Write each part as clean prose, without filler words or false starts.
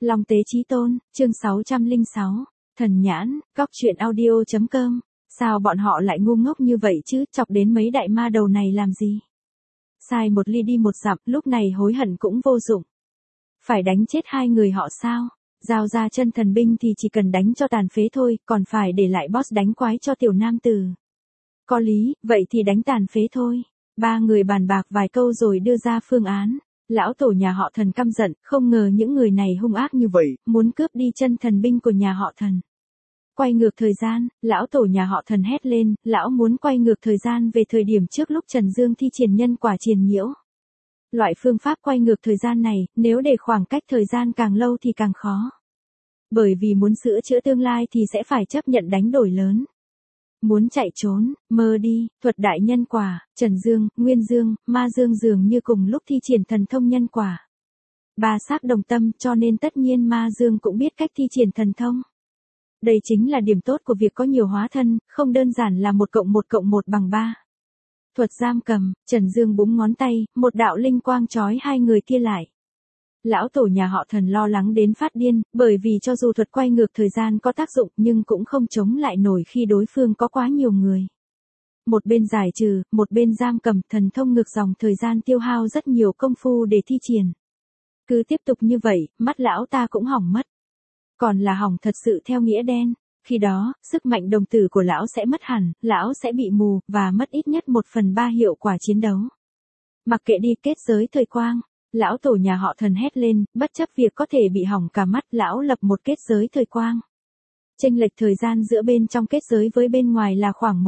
Long Tế Chí Tôn, chương 606, Thần Nhãn, Góc Truyện Audio.com, sao bọn họ lại ngu ngốc như vậy chứ, chọc đến mấy đại ma đầu này làm gì? Sai một ly đi một dặm, lúc này hối hận cũng vô dụng. Phải đánh chết hai người họ sao? Giao ra chân thần binh thì chỉ cần đánh cho tàn phế thôi, còn phải để lại boss đánh quái cho tiểu nam tử. Có lý, vậy thì đánh tàn phế thôi. Ba người bàn bạc vài câu rồi đưa ra phương án. Lão tổ nhà họ Thần căm giận, không ngờ những người này hung ác như vậy, muốn cướp đi chân thần binh của nhà họ Thần. Quay ngược thời gian, lão tổ nhà họ Thần hét lên, lão muốn quay ngược thời gian về thời điểm trước lúc Trần Dương thi triển nhân quả triền nhiễu. Loại phương pháp quay ngược thời gian này, nếu để khoảng cách thời gian càng lâu thì càng khó. Bởi vì muốn sửa chữa tương lai thì sẽ phải chấp nhận đánh đổi lớn. Muốn chạy trốn, mơ đi, thuật đại nhân quả, Trần Dương, Nguyên Dương, Ma Dương dường như cùng lúc thi triển thần thông nhân quả. Ba xác đồng tâm cho nên tất nhiên Ma Dương cũng biết cách thi triển thần thông. Đây chính là điểm tốt của việc có nhiều hóa thân, không đơn giản là 1+1+1 bằng 3. Thuật giam cầm, Trần Dương búng ngón tay, một đạo linh quang trói hai người kia lại. Lão tổ nhà họ Thần lo lắng đến phát điên, bởi vì cho dù thuật quay ngược thời gian có tác dụng nhưng cũng không chống lại nổi khi đối phương có quá nhiều người. Một bên giải trừ, một bên giam cầm, thần thông ngược dòng thời gian tiêu hao rất nhiều công phu để thi triển. Cứ tiếp tục như vậy, mắt lão ta cũng hỏng mất. Còn là hỏng thật sự theo nghĩa đen. Khi đó, sức mạnh đồng tử của lão sẽ mất hẳn, lão sẽ bị mù, và mất ít nhất 1/3 hiệu quả chiến đấu. Mặc kệ đi, kết giới thời quang. Lão tổ nhà họ Thần hét lên, bất chấp việc có thể bị hỏng cả mắt, lão lập một kết giới thời quang. Chênh lệch thời gian giữa bên trong kết giới với bên ngoài là khoảng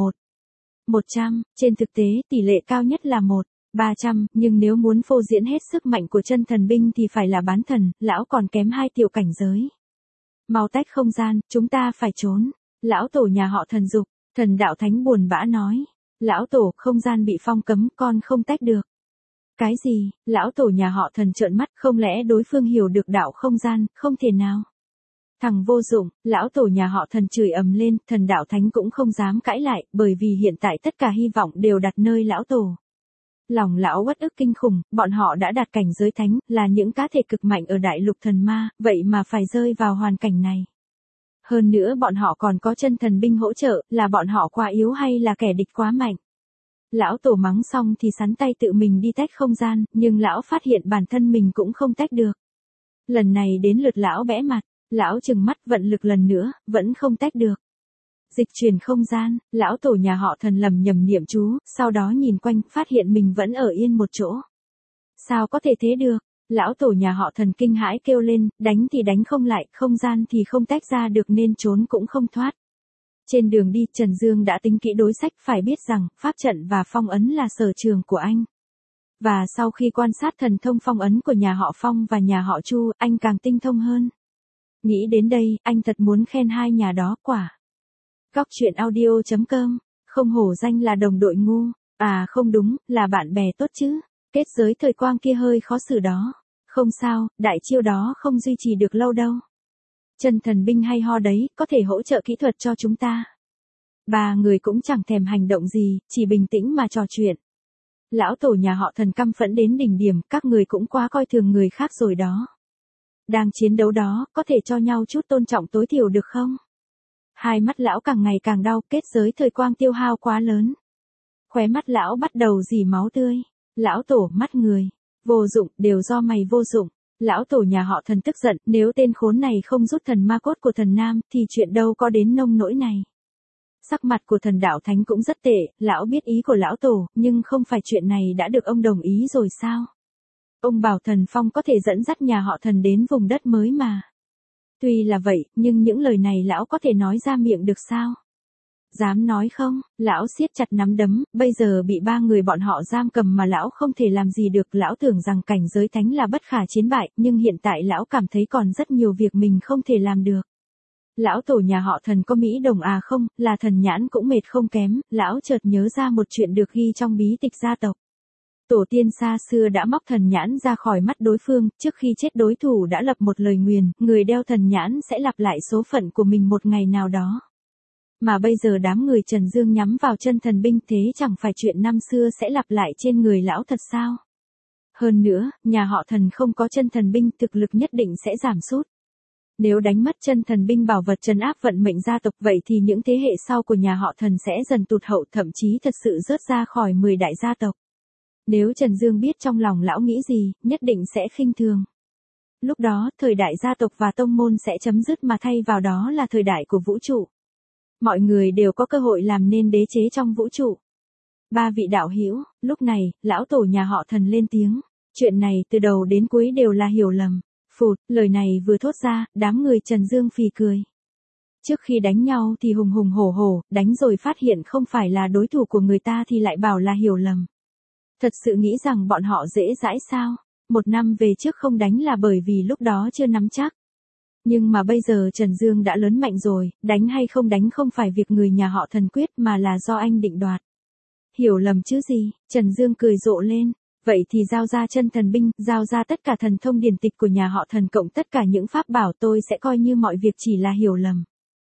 100, trên thực tế, tỷ lệ cao nhất là 1/300, nhưng nếu muốn phô diễn hết sức mạnh của chân thần binh thì phải là bán thần, lão còn kém 2 tiểu cảnh giới. Mau tách không gian, chúng ta phải trốn. Lão tổ nhà họ Thần dục, Thần Đạo Thánh buồn bã nói. Lão tổ, không gian bị phong cấm, con không tách được. Cái gì? Lão tổ nhà họ Thần trợn mắt, không lẽ đối phương hiểu được đạo không gian, không thể nào. Thằng vô dụng, lão tổ nhà họ Thần chửi ầm lên, Thần Đạo Thánh cũng không dám cãi lại, bởi vì hiện tại tất cả hy vọng đều đặt nơi lão tổ. Lòng lão uất ức kinh khủng, bọn họ đã đạt cảnh giới thánh, là những cá thể cực mạnh ở đại lục thần ma, vậy mà phải rơi vào hoàn cảnh này. Hơn nữa bọn họ còn có chân thần binh hỗ trợ, là bọn họ quá yếu hay là kẻ địch quá mạnh. Lão tổ mắng xong thì sắn tay tự mình đi tách không gian, nhưng lão phát hiện bản thân mình cũng không tách được. Lần này đến lượt lão bẽ mặt, lão trừng mắt vận lực lần nữa, vẫn không tách được. Dịch chuyển không gian, lão tổ nhà họ Thần lầm nhầm niệm chú, sau đó nhìn quanh, phát hiện mình vẫn ở yên một chỗ. Sao có thể thế được? Lão tổ nhà họ Thần kinh hãi kêu lên, đánh thì đánh không lại, không gian thì không tách ra được nên trốn cũng không thoát. Trên đường đi, Trần Dương đã tính kỹ đối sách, phải biết rằng, pháp trận và phong ấn là sở trường của anh. Và sau khi quan sát thần thông phong ấn của nhà họ Phong và nhà họ Chu, anh càng tinh thông hơn. Nghĩ đến đây, anh thật muốn khen hai nhà đó, quả. Góc Truyện Audio.com, không hổ danh là đồng đội ngu, à không đúng, là bạn bè tốt chứ, kết giới thời quang kia hơi khó xử đó. Không sao, đại chiêu đó không duy trì được lâu đâu. Chân thần binh hay ho đấy, có thể hỗ trợ kỹ thuật cho chúng ta. Ba người cũng chẳng thèm hành động gì, chỉ bình tĩnh mà trò chuyện. Lão tổ nhà họ Thần căm phẫn đến đỉnh điểm, các người cũng quá coi thường người khác rồi đó. Đang chiến đấu đó, có thể cho nhau chút tôn trọng tối thiểu được không? Hai mắt lão càng ngày càng đau, kết giới thời quang tiêu hao quá lớn. Khóe mắt lão bắt đầu rỉ máu tươi. Lão tổ, mắt người. Vô dụng, đều do mày vô dụng. Lão tổ nhà họ Thần tức giận, nếu tên khốn này không rút thần ma cốt của thần nam, thì chuyện đâu có đến nông nỗi này. Sắc mặt của Thần Đạo Thánh cũng rất tệ, lão biết ý của lão tổ, nhưng không phải chuyện này đã được ông đồng ý rồi sao? Ông bảo Thần Phong có thể dẫn dắt nhà họ Thần đến vùng đất mới mà. Tuy là vậy, nhưng những lời này lão có thể nói ra miệng được sao? Dám nói không? Lão siết chặt nắm đấm, bây giờ bị ba người bọn họ giam cầm mà lão không thể làm gì được. Lão tưởng rằng cảnh giới thánh là bất khả chiến bại, nhưng hiện tại lão cảm thấy còn rất nhiều việc mình không thể làm được. Lão tổ nhà họ Thần có Mỹ đồng à không, là thần nhãn cũng mệt không kém, lão chợt nhớ ra một chuyện được ghi trong bí tịch gia tộc. Tổ tiên xa xưa đã móc thần nhãn ra khỏi mắt đối phương, trước khi chết đối thủ đã lập một lời nguyền, người đeo thần nhãn sẽ lặp lại số phận của mình một ngày nào đó. Mà bây giờ đám người Trần Dương nhắm vào chân thần binh, thế chẳng phải chuyện năm xưa sẽ lặp lại trên người lão thật sao? Hơn nữa, nhà họ Thần không có chân thần binh, thực lực nhất định sẽ giảm sút. Nếu đánh mất chân thần binh bảo vật trấn áp vận mệnh gia tộc vậy thì những thế hệ sau của nhà họ Thần sẽ dần tụt hậu, thậm chí thật sự rớt ra khỏi 10 đại gia tộc. Nếu Trần Dương biết trong lòng lão nghĩ gì, nhất định sẽ khinh thường. Lúc đó, thời đại gia tộc và tông môn sẽ chấm dứt mà thay vào đó là thời đại của vũ trụ. Mọi người đều có cơ hội làm nên đế chế trong vũ trụ. Ba vị đạo hữu, lúc này, lão tổ nhà họ Thần lên tiếng. Chuyện này từ đầu đến cuối đều là hiểu lầm. Phụt, lời này vừa thốt ra, đám người Trần Dương phì cười. Trước khi đánh nhau thì hùng hùng hổ hổ, đánh rồi phát hiện không phải là đối thủ của người ta thì lại bảo là hiểu lầm. Thật sự nghĩ rằng bọn họ dễ dãi sao? 1 năm về trước không đánh là bởi vì lúc đó chưa nắm chắc. Nhưng mà bây giờ Trần Dương đã lớn mạnh rồi, đánh hay không đánh không phải việc người nhà họ Thần quyết mà là do anh định đoạt. Hiểu lầm chứ gì? Trần Dương cười rộ lên. Vậy thì giao ra chân thần binh, giao ra tất cả thần thông điển tịch của nhà họ Thần cộng tất cả những pháp bảo, tôi sẽ coi như mọi việc chỉ là hiểu lầm.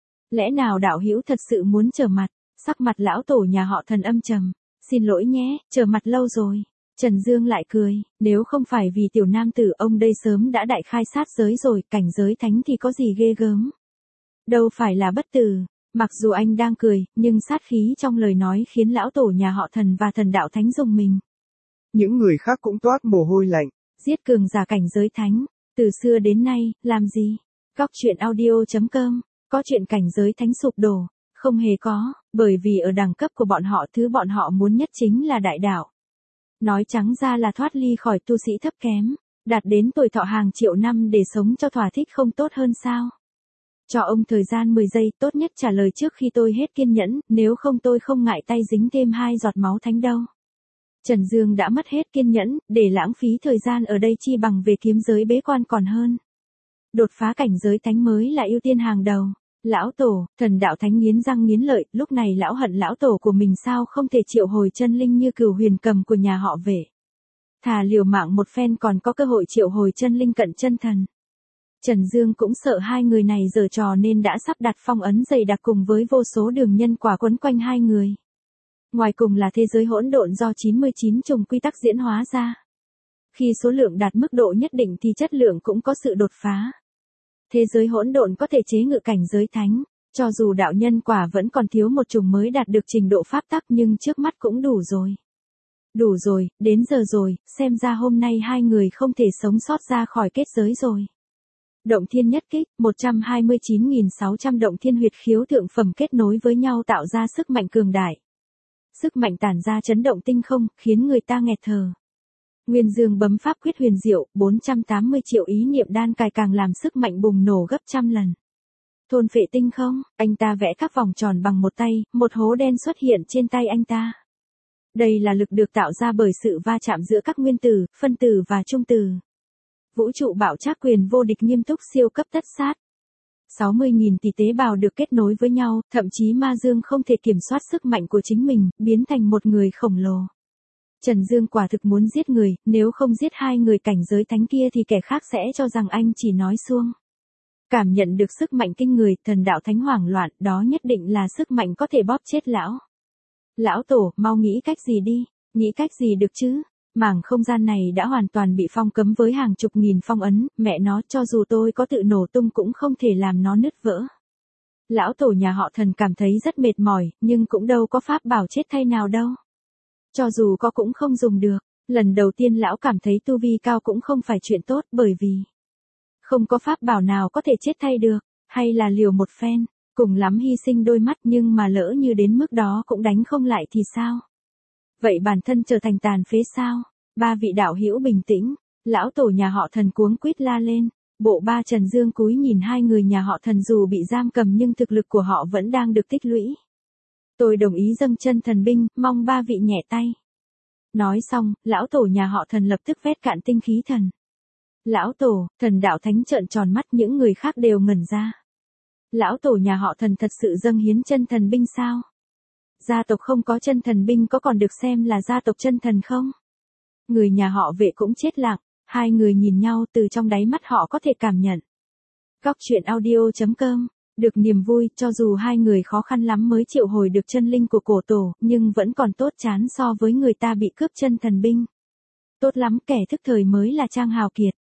Lẽ nào đạo hữu thật sự muốn trở mặt? Sắc mặt lão tổ nhà họ Thần âm trầm. Xin lỗi nhé, trở mặt lâu rồi. Trần Dương lại cười, nếu không phải vì tiểu nam tử ông đây sớm đã đại khai sát giới rồi, cảnh giới thánh thì có gì ghê gớm. Đâu phải là bất tử. Mặc dù anh đang cười, nhưng sát khí trong lời nói khiến lão tổ nhà họ Thần và thần đạo thánh rùng mình. Những người khác cũng toát mồ hôi lạnh. Giết cường giả cảnh giới thánh, từ xưa đến nay, làm gì? Góc truyện audio.com, có chuyện cảnh giới thánh sụp đổ, không hề có, bởi vì ở đẳng cấp của bọn họ thứ bọn họ muốn nhất chính là đại đạo. Nói trắng ra là thoát ly khỏi tu sĩ thấp kém, đạt đến tuổi thọ hàng triệu năm để sống cho thỏa thích không tốt hơn sao? Cho ông thời gian 10 giây, tốt nhất trả lời trước khi tôi hết kiên nhẫn, nếu không tôi không ngại tay dính thêm 2 giọt máu thánh đâu. Trần Dương đã mất hết kiên nhẫn, để lãng phí thời gian ở đây chi bằng về kiếm giới bế quan còn hơn. Đột phá cảnh giới thánh mới là ưu tiên hàng đầu. Lão tổ, thần đạo thánh nghiến răng nghiến lợi, lúc này lão hận lão tổ của mình sao không thể triệu hồi chân linh như Cửu Huyền Cầm của nhà họ Vệ. Thà liều mạng một phen còn có cơ hội triệu hồi chân linh cận chân thần. Trần Dương cũng sợ hai người này giở trò nên đã sắp đặt phong ấn dày đặc cùng với vô số đường nhân quả quấn quanh hai người. Ngoài cùng là thế giới hỗn độn do 99 chủng quy tắc diễn hóa ra. Khi số lượng đạt mức độ nhất định thì chất lượng cũng có sự đột phá. Thế giới hỗn độn có thể chế ngự cảnh giới thánh, cho dù đạo nhân quả vẫn còn thiếu một chủng mới đạt được trình độ pháp tắc nhưng trước mắt cũng đủ rồi. Đủ rồi, đến giờ rồi, xem ra hôm nay hai người không thể sống sót ra khỏi kết giới rồi. Động thiên nhất kích, 129.600 động thiên huyệt khiếu thượng phẩm kết nối với nhau tạo ra sức mạnh cường đại. Sức mạnh tản ra chấn động tinh không, khiến người ta nghẹt thở. Nguyên Dương bấm pháp quyết huyền diệu, 480 triệu ý niệm đan cài càng làm sức mạnh bùng nổ gấp trăm lần. Thôn phệ tinh không, anh ta vẽ các vòng tròn bằng một tay, một hố đen xuất hiện trên tay anh ta. Đây là lực được tạo ra bởi sự va chạm giữa các nguyên tử, phân tử và trung tử. Vũ trụ bạo trác quyền vô địch nghiêm túc siêu cấp tất sát. 60.000 tỷ tế bào được kết nối với nhau, thậm chí Ma Dương không thể kiểm soát sức mạnh của chính mình, biến thành một người khổng lồ. Trần Dương quả thực muốn giết người, nếu không giết hai người cảnh giới thánh kia thì kẻ khác sẽ cho rằng anh chỉ nói suông. Cảm nhận được sức mạnh kinh người, thần đạo thánh hoảng loạn, đó nhất định là sức mạnh có thể bóp chết lão. Lão tổ, mau nghĩ cách gì đi, nghĩ cách gì được chứ? Mảng không gian này đã hoàn toàn bị phong cấm với hàng chục nghìn phong ấn, mẹ nó cho dù tôi có tự nổ tung cũng không thể làm nó nứt vỡ. Lão tổ nhà họ Thần cảm thấy rất mệt mỏi, nhưng cũng đâu có pháp bảo chết thay nào đâu. Cho dù có cũng không dùng được, lần đầu tiên lão cảm thấy tu vi cao cũng không phải chuyện tốt bởi vì không có pháp bảo nào có thể chết thay được, hay là liều một phen, cùng lắm hy sinh đôi mắt nhưng mà lỡ như đến mức đó cũng đánh không lại thì sao? Vậy bản thân trở thành tàn phế sao? Ba vị đạo hữu bình tĩnh, lão tổ nhà họ Thần cuống quýt la lên. Bộ ba Trần Dương cúi nhìn hai người nhà họ Thần dù bị giam cầm nhưng thực lực của họ vẫn đang được tích lũy. Tôi đồng ý dâng chân thần binh, mong ba vị nhẹ tay. Nói xong, lão tổ nhà họ Thần lập tức vét cạn tinh khí thần. Lão tổ, thần đạo thánh trợn tròn mắt, những người khác đều ngẩn ra. Lão tổ nhà họ Thần thật sự dâng hiến chân thần binh sao? Gia tộc không có chân thần binh có còn được xem là gia tộc chân thần không? Người nhà họ Vệ cũng chết lặng, hai người nhìn nhau từ trong đáy mắt họ có thể cảm nhận. Góc truyện audio.com, được niềm vui cho dù hai người khó khăn lắm mới triệu hồi được chân linh của cổ tổ, nhưng vẫn còn tốt chán so với người ta bị cướp chân thần binh. Tốt lắm, kẻ thức thời mới là Trang Hào Kiệt.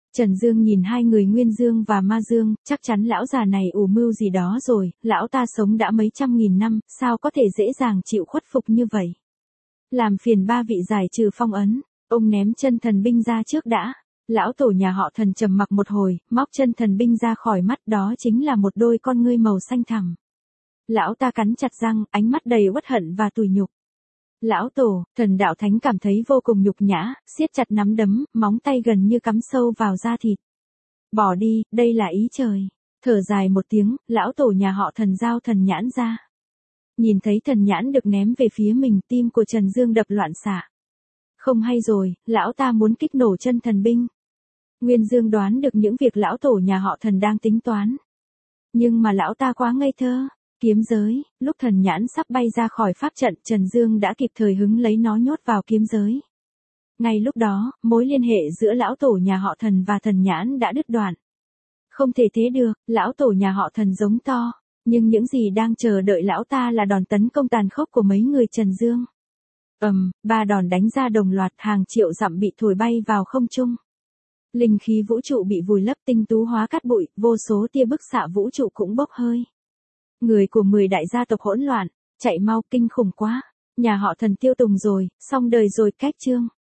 Trần Dương nhìn hai người Nguyên Dương và Ma Dương, chắc chắn lão già này ủ mưu gì đó rồi, lão ta sống đã mấy trăm nghìn năm, sao có thể dễ dàng chịu khuất phục như vậy. Làm phiền ba vị giải trừ phong ấn, ông ném chân thần binh ra trước đã. Lão tổ nhà họ Thần trầm mặc một hồi, móc chân thần binh ra khỏi mắt, đó chính là một đôi con ngươi màu xanh thẳm. Lão ta cắn chặt răng, ánh mắt đầy uất hận và tủi nhục. Lão tổ, Thần đạo thánh cảm thấy vô cùng nhục nhã, siết chặt nắm đấm, móng tay gần như cắm sâu vào da thịt. Bỏ đi, đây là ý trời. Thở dài một tiếng, lão tổ nhà họ Thần giao thần nhãn ra. Nhìn thấy thần nhãn được ném về phía mình, tim của Trần Dương đập loạn xạ. Không hay rồi, lão ta muốn kích nổ chân thần binh. Nguyên Dương đoán được những việc lão tổ nhà họ Thần đang tính toán. Nhưng mà lão ta quá ngây thơ. Kiếm giới, lúc thần nhãn sắp bay ra khỏi pháp trận, Trần Dương đã kịp thời hứng lấy nó nhốt vào kiếm giới. Ngay lúc đó, mối liên hệ giữa lão tổ nhà họ Thần và thần nhãn đã đứt đoạn. Không thể thế được, lão tổ nhà họ Thần giống to. Nhưng những gì đang chờ đợi lão ta là đòn tấn công tàn khốc của mấy người Trần Dương. Ba đòn đánh ra đồng loạt, hàng triệu dặm bị thổi bay vào không trung. Linh khí vũ trụ bị vùi lấp, tinh tú hóa cát bụi, vô số tia bức xạ vũ trụ cũng bốc hơi. Người của 10 đại gia tộc hỗn loạn, chạy mau, kinh khủng quá. Nhà họ Thần tiêu tùng rồi, xong đời rồi, cách chương.